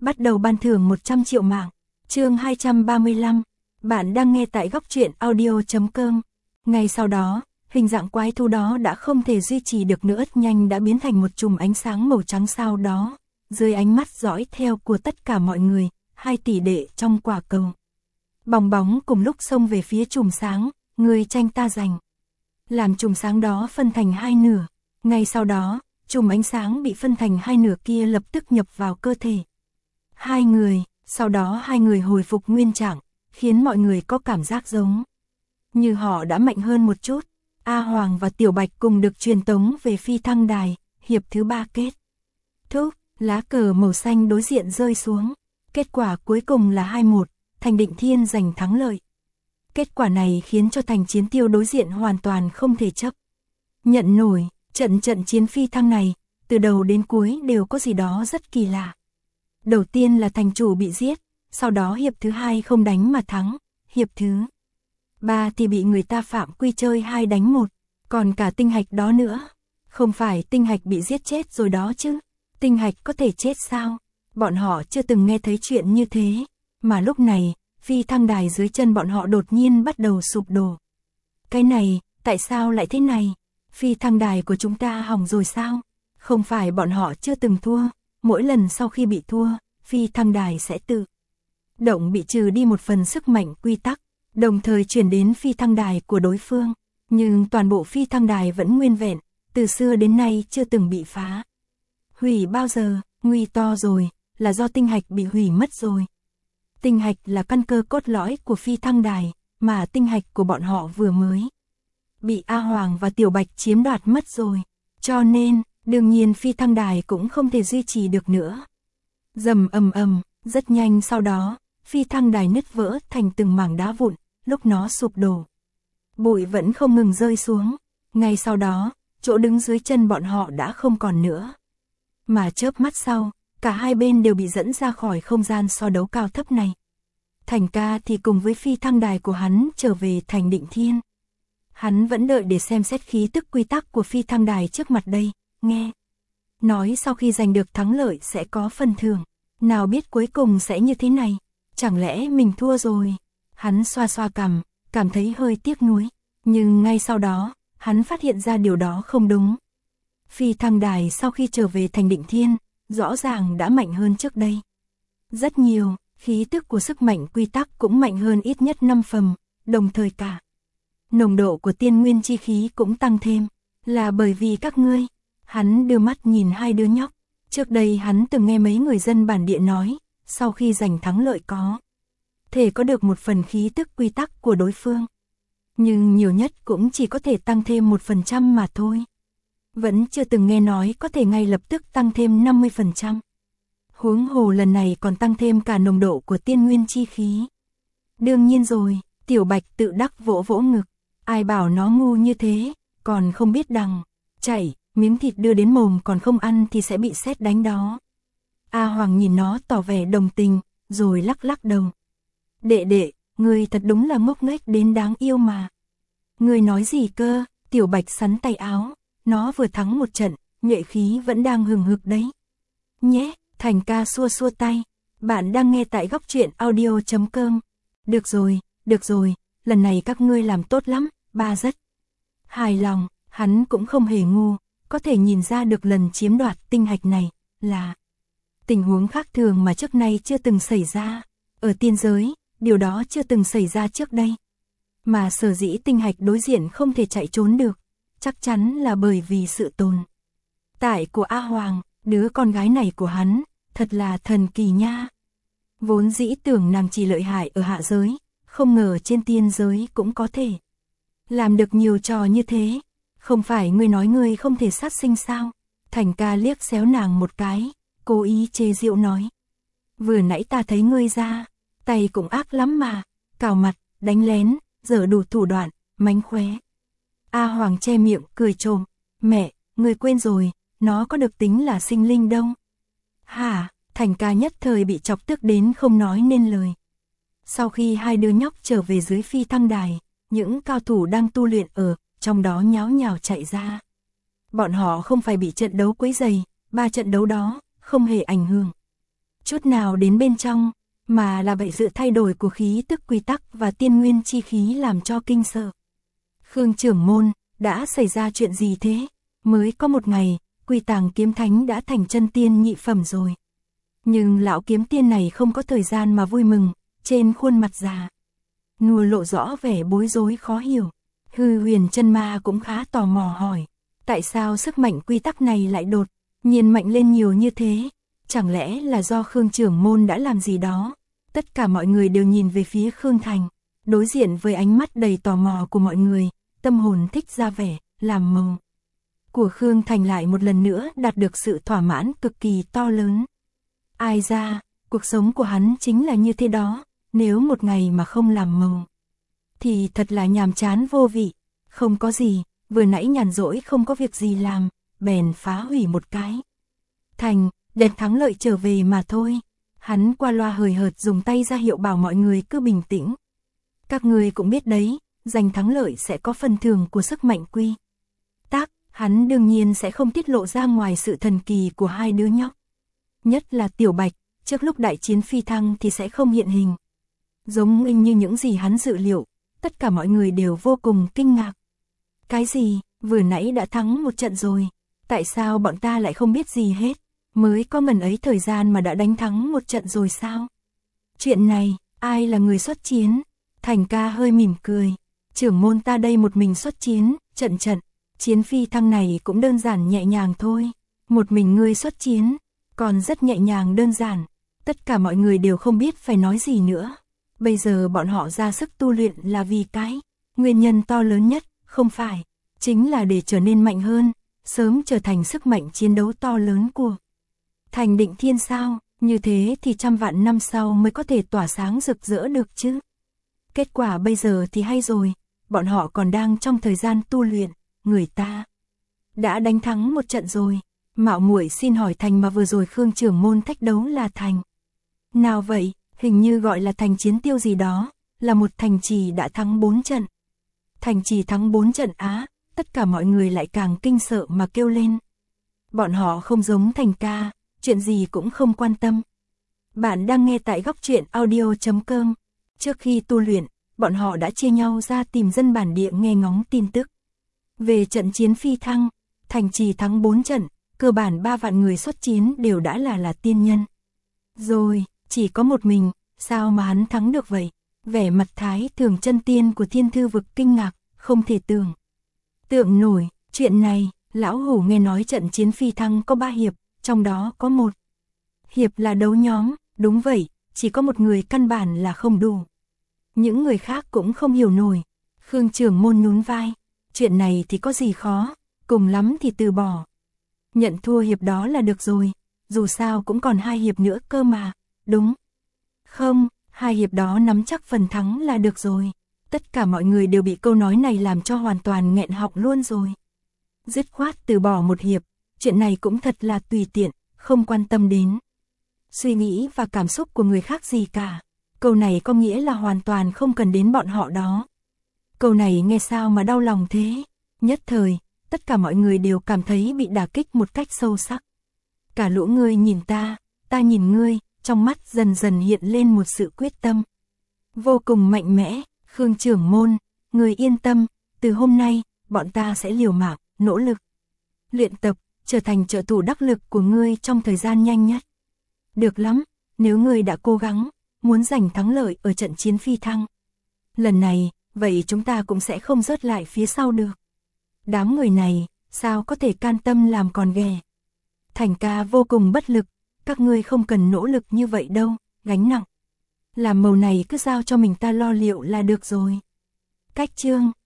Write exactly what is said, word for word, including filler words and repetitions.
bắt đầu ban thưởng một trăm triệu mạng. Chương hai trăm ba mươi lăm. Bạn đang nghe tại góc truyện audio chấm com. Ngay sau đó, hình dạng quái thú đó đã không thể duy trì được nữa, nhanh đã biến thành một chùm ánh sáng màu trắng sau đó, dưới ánh mắt dõi theo của tất cả mọi người, hai tỷ đệ trong quả cầu. Bong bóng cùng lúc xông về phía chùm sáng, người tranh ta giành. Làm chùm sáng đó phân thành hai nửa, ngay sau đó, chùm ánh sáng bị phân thành hai nửa kia lập tức nhập vào cơ thể. Hai người, sau đó hai người hồi phục nguyên trạng, khiến mọi người có cảm giác giống như họ đã mạnh hơn một chút. A Hoàng và Tiểu Bạch cùng được truyền tống về phi thăng đài, hiệp thứ ba kết thúc, lá cờ màu xanh đối diện rơi xuống. Kết quả cuối cùng là hai một, Thành Định Thiên giành thắng lợi. Kết quả này khiến cho Thành Chiến Tiêu đối diện hoàn toàn không thể chấp nhận nổi. Trận trận chiến phi thăng này, từ đầu đến cuối đều có gì đó rất kỳ lạ. Đầu tiên là thành chủ bị giết, sau đó hiệp thứ hai không đánh mà thắng, hiệp thứ ba thì bị người ta phạm quy chơi hai đánh một, còn cả tinh hạch đó nữa. Không phải tinh hạch bị giết chết rồi đó chứ, tinh hạch có thể chết sao? Bọn họ chưa từng nghe thấy chuyện như thế, mà lúc này, phi thăng đài dưới chân bọn họ đột nhiên bắt đầu sụp đổ. Cái này, tại sao lại thế này? Phi thăng đài của chúng ta hỏng rồi sao? Không phải bọn họ chưa từng thua, mỗi lần sau khi bị thua, phi thăng đài sẽ tự động bị trừ đi một phần sức mạnh quy tắc, đồng thời chuyển đến phi thăng đài của đối phương. Nhưng toàn bộ phi thăng đài vẫn nguyên vẹn, từ xưa đến nay chưa từng bị phá hủy bao giờ. Nguy to rồi, là do tinh hạch bị hủy mất rồi. Tinh hạch là căn cơ cốt lõi của phi thăng đài, mà tinh hạch của bọn họ vừa mới bị A Hoàng và Tiểu Bạch chiếm đoạt mất rồi. Cho nên, đương nhiên phi thăng đài cũng không thể duy trì được nữa. Rầm ầm ầm, rất nhanh sau đó, phi thăng đài nứt vỡ thành từng mảng đá vụn, lúc nó sụp đổ. Bụi vẫn không ngừng rơi xuống, ngay sau đó, chỗ đứng dưới chân bọn họ đã không còn nữa. Mà chớp mắt sau, cả hai bên đều bị dẫn ra khỏi không gian so đấu cao thấp này. Thành ca thì cùng với phi thăng đài của hắn trở về Thành Định Thiên. Hắn vẫn đợi để xem xét khí tức quy tắc của phi thăng đài trước mặt đây, nghe nói sau khi giành được thắng lợi sẽ có phần thưởng, nào biết cuối cùng sẽ như thế này, chẳng lẽ mình thua rồi? Hắn xoa xoa cằm, cảm thấy hơi tiếc nuối, nhưng ngay sau đó, hắn phát hiện ra điều đó không đúng. Phi thăng đài sau khi trở về Thành Định Thiên, rõ ràng đã mạnh hơn trước đây. Rất nhiều, khí tức của sức mạnh quy tắc cũng mạnh hơn ít nhất năm phần, đồng thời cả nồng độ của tiên nguyên chi khí cũng tăng thêm, là bởi vì các ngươi. Hắn đưa mắt nhìn hai đứa nhóc, trước đây hắn từng nghe mấy người dân bản địa nói, sau khi giành thắng lợi có thể có được một phần khí tức quy tắc của đối phương. Nhưng nhiều nhất cũng chỉ có thể tăng thêm một phần trăm mà thôi. Vẫn chưa từng nghe nói có thể ngay lập tức tăng thêm năm mươi phần trăm. Huống hồ lần này còn tăng thêm cả nồng độ của tiên nguyên chi khí. Đương nhiên rồi, Tiểu Bạch tự đắc vỗ vỗ ngực. Ai bảo nó ngu như thế, còn không biết đằng chạy, miếng thịt đưa đến mồm còn không ăn thì sẽ bị sét đánh đó. A Hoàng nhìn nó tỏ vẻ đồng tình, rồi lắc lắc đầu. Đệ đệ, ngươi thật đúng là ngốc nghếch đến đáng yêu mà. Ngươi nói gì cơ? Tiểu Bạch sắn tay áo, nó vừa thắng một trận, nhuệ khí vẫn đang hừng hực đấy. Nhé, Thành ca xua xua tay, bạn đang nghe tại góc truyện audio chấm com. Được rồi, được rồi, lần này các ngươi làm tốt lắm, ba rất hài lòng. Hắn cũng không hề ngu, có thể nhìn ra được lần chiếm đoạt tinh hạch này là tình huống khác thường mà trước nay chưa từng xảy ra. Ở tiên giới, điều đó chưa từng xảy ra trước đây. Mà sở dĩ tinh hạch đối diện không thể chạy trốn được, chắc chắn là bởi vì sự tồn tại của A Hoàng, đứa con gái này của hắn, thật là thần kỳ nha. Vốn dĩ tưởng nàng chỉ lợi hại ở hạ giới, không ngờ trên tiên giới cũng có thể làm được nhiều trò như thế. Không phải ngươi nói ngươi không thể sát sinh sao? Thành ca liếc xéo nàng một cái, cố ý chê giễu nói. Vừa nãy ta thấy ngươi ra, tay cũng ác lắm mà, cào mặt, đánh lén, giở đủ thủ đoạn, mánh khóe. A Hoàng che miệng, cười trộm. Mẹ, ngươi quên rồi, nó có được tính là sinh linh đâu. Hả? Thành ca nhất thời bị chọc tức đến không nói nên lời. Sau khi hai đứa nhóc trở về dưới phi thăng đài, những cao thủ đang tu luyện ở trong đó nháo nhào chạy ra. Bọn họ không phải bị trận đấu quấy rầy, ba trận đấu đó không hề ảnh hưởng chút nào đến bên trong, mà là vậy sự thay đổi của khí tức quy tắc và tiên nguyên chi khí làm cho kinh sợ. Khương trưởng môn, đã xảy ra chuyện gì thế? Mới có một ngày, Quy Tàng kiếm thánh đã thành chân tiên nhị phẩm rồi. Nhưng lão kiếm tiên này không có thời gian mà vui mừng, trên khuôn mặt già nùa lộ rõ vẻ bối rối khó hiểu. Hư Huyền chân ma cũng khá tò mò hỏi, tại sao sức mạnh quy tắc này lại đột nhiên mạnh lên nhiều như thế? Chẳng lẽ là do Khương trưởng môn đã làm gì đó? Tất cả mọi người đều nhìn về phía Khương Thành, đối diện với ánh mắt đầy tò mò của mọi người, tâm hồn thích ra vẻ làm màu của Khương Thành lại một lần nữa đạt được sự thỏa mãn cực kỳ to lớn. Ai ra, cuộc sống của hắn chính là như thế đó, nếu một ngày mà không làm màu thì thật là nhàm chán vô vị. Không có gì, vừa nãy nhàn rỗi không có việc gì làm, bèn phá hủy một cái thành, đem thắng lợi trở về mà thôi. Hắn qua loa hời hợt dùng tay ra hiệu bảo mọi người cứ bình tĩnh. Các người cũng biết đấy, giành thắng lợi sẽ có phần thưởng của sức mạnh quy tắc, hắn đương nhiên sẽ không tiết lộ ra ngoài sự thần kỳ của hai đứa nhóc. Nhất là Tiểu Bạch, trước lúc đại chiến phi thăng thì sẽ không hiện hình. Giống y như những gì hắn dự liệu, tất cả mọi người đều vô cùng kinh ngạc. Cái gì, vừa nãy đã thắng một trận rồi, tại sao bọn ta lại không biết gì hết? Mới có ngần ấy thời gian mà đã đánh thắng một trận rồi sao? Chuyện này, ai là người xuất chiến? Thành ca hơi mỉm cười. Trưởng môn ta đây một mình xuất chiến, trận trận. Chiến phi thăng này cũng đơn giản nhẹ nhàng thôi. Một mình ngươi xuất chiến, còn rất nhẹ nhàng đơn giản. Tất cả mọi người đều không biết phải nói gì nữa. Bây giờ bọn họ ra sức tu luyện là vì cái nguyên nhân to lớn nhất, không phải, chính là để trở nên mạnh hơn, sớm trở thành sức mạnh chiến đấu to lớn của Thành Định Thiên sao, như thế thì trăm vạn năm sau mới có thể tỏa sáng rực rỡ được chứ. Kết quả bây giờ thì hay rồi, bọn họ còn đang trong thời gian tu luyện, người ta đã đánh thắng một trận rồi. Mạo muội xin hỏi thành mà vừa rồi Khương trưởng môn thách đấu là thành nào vậy? Hình như gọi là thành Chiến Tiêu gì đó, là một thành trì đã thắng bốn trận. Thành trì thắng bốn trận á, tất cả mọi người lại càng kinh sợ mà kêu lên. Bọn họ không giống Thành ca, chuyện gì cũng không quan tâm. Bạn đang nghe tại góc truyện audio chấm com. Trước khi tu luyện, bọn họ đã chia nhau ra tìm dân bản địa nghe ngóng tin tức. Về trận chiến phi thăng, thành trì thắng bốn trận, cơ bản ba vạn người xuất chiến đều đã là là tiên nhân. Rồi, chỉ có một mình, sao mà hắn thắng được vậy? Vẻ mặt Thái Thường chân tiên của Thiên Thư Vực kinh ngạc, không thể tưởng tượng nổi. Chuyện này, lão hủ nghe nói trận chiến phi thăng có ba hiệp, trong đó có một hiệp là đấu nhóm. Đúng vậy, chỉ có một người căn bản là không đủ. Những người khác cũng không hiểu nổi. Khương trưởng môn nhún vai, chuyện này thì có gì khó, cùng lắm thì từ bỏ, nhận thua hiệp đó là được rồi, dù sao cũng còn hai hiệp nữa cơ mà, đúng không? Hai hiệp đó nắm chắc phần thắng là được rồi. Tất cả mọi người đều bị câu nói này làm cho hoàn toàn nghẹn họng luôn rồi. Dứt khoát từ bỏ một hiệp, chuyện này cũng thật là tùy tiện, không quan tâm đến suy nghĩ và cảm xúc của người khác gì cả. Câu này có nghĩa là hoàn toàn không cần đến bọn họ đó. Câu này nghe sao mà đau lòng thế? Nhất thời, tất cả mọi người đều cảm thấy bị đả kích một cách sâu sắc. Cả lũ ngươi nhìn ta, ta nhìn ngươi, trong mắt dần dần hiện lên một sự quyết tâm vô cùng mạnh mẽ. Khương trưởng môn, ngươi yên tâm, từ hôm nay, bọn ta sẽ liều mạng, nỗ lực luyện tập, trở thành trợ thủ đắc lực của ngươi trong thời gian nhanh nhất. Được lắm, nếu ngươi đã cố gắng, muốn giành thắng lợi ở trận chiến phi thăng lần này, vậy chúng ta cũng sẽ không rớt lại phía sau được. Đám người này, sao có thể can tâm làm còn ghẻ? Thành ca vô cùng bất lực, các ngươi không cần nỗ lực như vậy đâu, gánh nặng làm màu này cứ giao cho mình ta lo liệu là được rồi. Cách chương